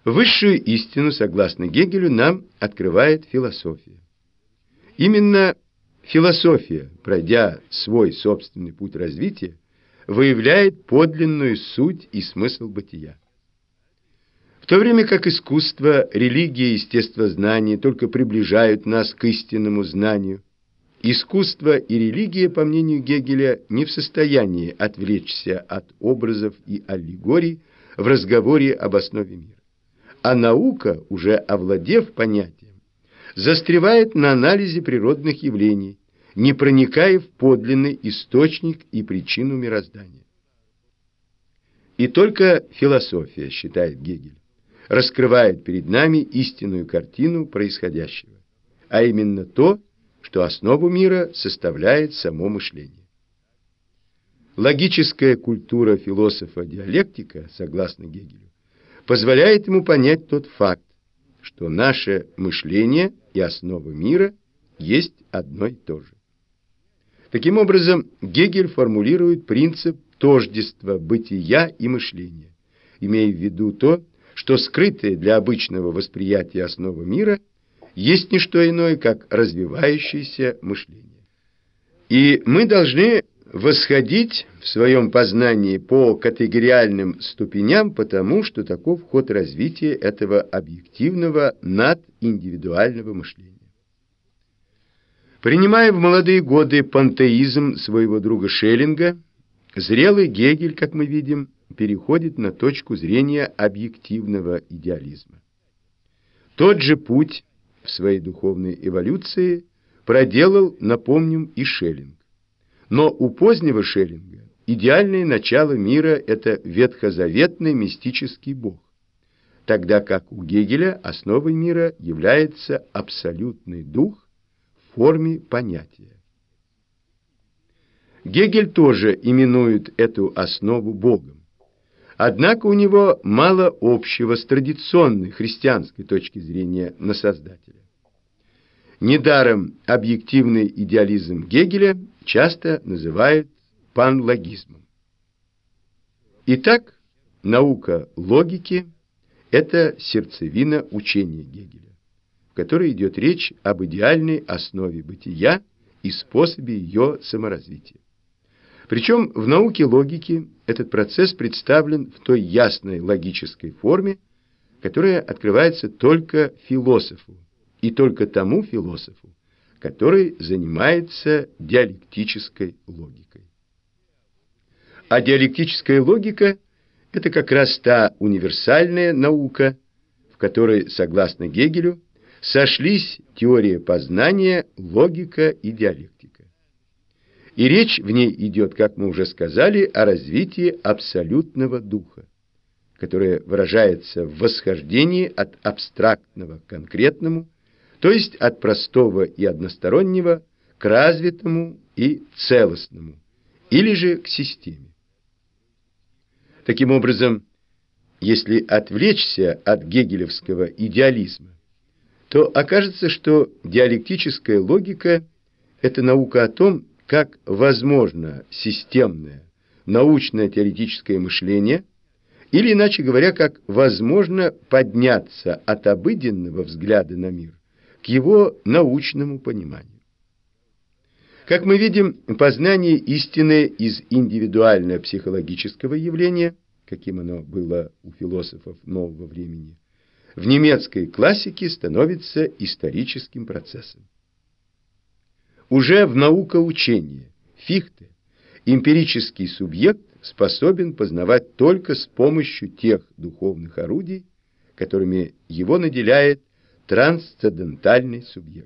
Высшую истину, согласно Гегелю, нам открывает философия. Именно философия, пройдя свой собственный путь развития, выявляет подлинную суть и смысл бытия. В то время как искусство, религия и естествознание только приближают нас к истинному знанию, искусство и религия, по мнению Гегеля, не в состоянии отвлечься от образов и аллегорий в разговоре об основе мира. А наука, уже овладев понятием, застревает на анализе природных явлений, не проникая в подлинный источник и причину мироздания. И только философия, считает Гегель, раскрывает перед нами истинную картину происходящего, а именно то, что основу мира составляет само мышление. Логическая культура философа-диалектика, согласно Гегелю, позволяет ему понять тот факт, что наше мышление и основа мира есть одно и то же. Таким образом, Гегель формулирует принцип тождества бытия и мышления, имея в виду то, что скрытое для обычного восприятия основа мира есть не что иное, как развивающееся мышление. И мы должны восходить в своем познании по категориальным ступеням, потому что таков ход развития этого объективного надиндивидуального мышления. Принимая в молодые годы пантеизм своего друга Шеллинга, зрелый Гегель, как мы видим, переходит на точку зрения объективного идеализма. Тот же путь в своей духовной эволюции проделал, напомним, и Шеллинг. Но у позднего Шеллинга идеальное начало мира – это ветхозаветный мистический Бог, тогда как у Гегеля основой мира является абсолютный дух в форме понятия. Гегель тоже именует эту основу Богом. Однако у него мало общего с традиционной христианской точки зрения на Создателя. Недаром объективный идеализм Гегеля часто называют панлогизмом. Итак, наука логики – это сердцевина учения Гегеля, в которой идет речь об идеальной основе бытия и способе ее саморазвития. Причем в науке логики этот процесс представлен в той ясной логической форме, которая открывается только философу, и только тому философу, который занимается диалектической логикой. А диалектическая логика – это как раз та универсальная наука, в которой, согласно Гегелю, сошлись теория познания, логика и диалектика. И речь в ней идет, как мы уже сказали, о развитии абсолютного духа, которое выражается в восхождении от абстрактного к конкретному, то есть от простого и одностороннего к развитому и целостному, или же к системе. Таким образом, если отвлечься от гегелевского идеализма, то окажется, что диалектическая логика – это наука о том, как возможно системное, научно-теоретическое мышление, или, иначе говоря, как возможно подняться от обыденного взгляда на мир к его научному пониманию. Как мы видим, познание истины из индивидуально-психологического явления, каким оно было у философов нового времени, в немецкой классике становится историческим процессом. Уже в наукоучении Фихте эмпирический субъект способен познавать только с помощью тех духовных орудий, которыми его наделяет трансцендентальный субъект.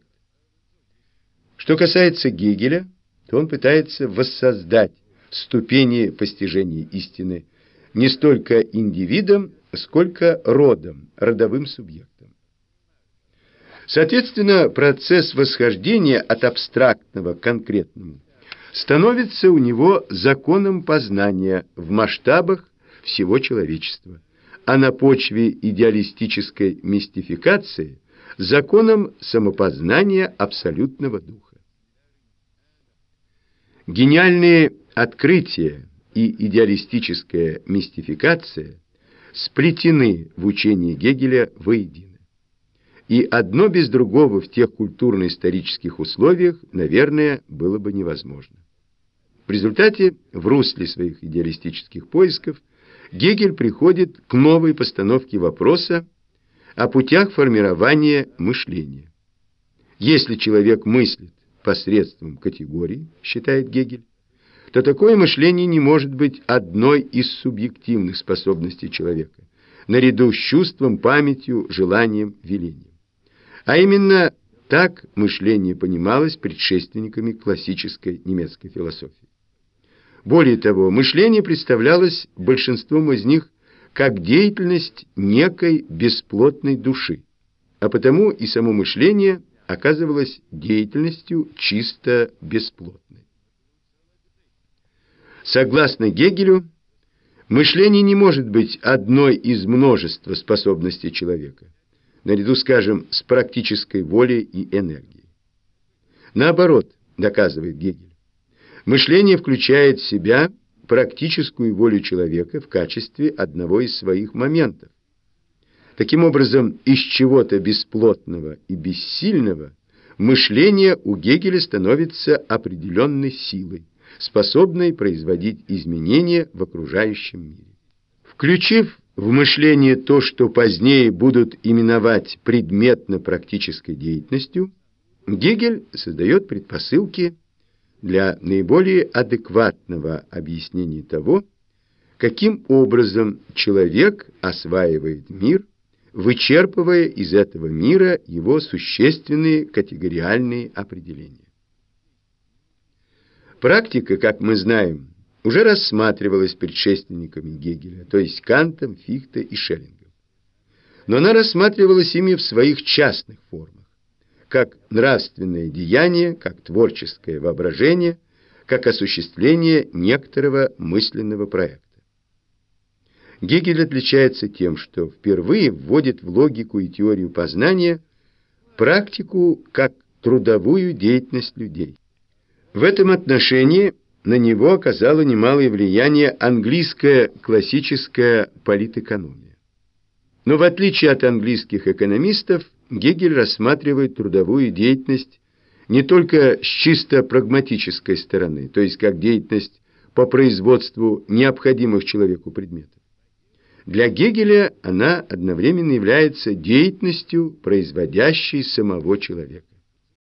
Что касается Гегеля, то он пытается воссоздать ступени постижения истины не столько индивидом, сколько родом, родовым субъектом. Соответственно, процесс восхождения от абстрактного к конкретному становится у него законом познания в масштабах всего человечества, а на почве идеалистической мистификации – законом самопознания абсолютного духа. Гениальные открытия и идеалистическая мистификация сплетены в учении Гегеля воедино. И одно без другого в тех культурно-исторических условиях, наверное, было бы невозможно. В результате, в русле своих идеалистических поисков, Гегель приходит к новой постановке вопроса о путях формирования мышления. Если человек мыслит посредством категорий, считает Гегель, то такое мышление не может быть одной из субъективных способностей человека, наряду с чувством, памятью, желанием, велением. А именно так мышление понималось предшественниками классической немецкой философии. Более того, мышление представлялось большинством из них как деятельность некой бесплотной души, а потому и само мышление оказывалось деятельностью чисто бесплотной. Согласно Гегелю, мышление не может быть одной из множества способностей человека, наряду, скажем, с практической волей и энергией. Наоборот, доказывает Гегель, мышление включает в себя практическую волю человека в качестве одного из своих моментов. Таким образом, из чего-то бесплотного и бессильного мышление у Гегеля становится определенной силой, способной производить изменения в окружающем мире. Включив в мышление то, что позднее будут именовать предметно-практической деятельностью, Гегель создает предпосылки для наиболее адекватного объяснения того, каким образом человек осваивает мир, вычерпывая из этого мира его существенные категориальные определения. Практика, как мы знаем, уже рассматривалась предшественниками Гегеля, то есть Кантом, Фихте и Шеллингом. Но она рассматривалась ими в своих частных формах, как нравственное деяние, как творческое воображение, как осуществление некоторого мысленного проекта. Гегель отличается тем, что впервые вводит в логику и теорию познания практику как трудовую деятельность людей. В этом отношении на него оказало немалое влияние английская классическая политэкономия. Но в отличие от английских экономистов, Гегель рассматривает трудовую деятельность не только с чисто прагматической стороны, то есть как деятельность по производству необходимых человеку предметов. Для Гегеля она одновременно является деятельностью, производящей самого человека.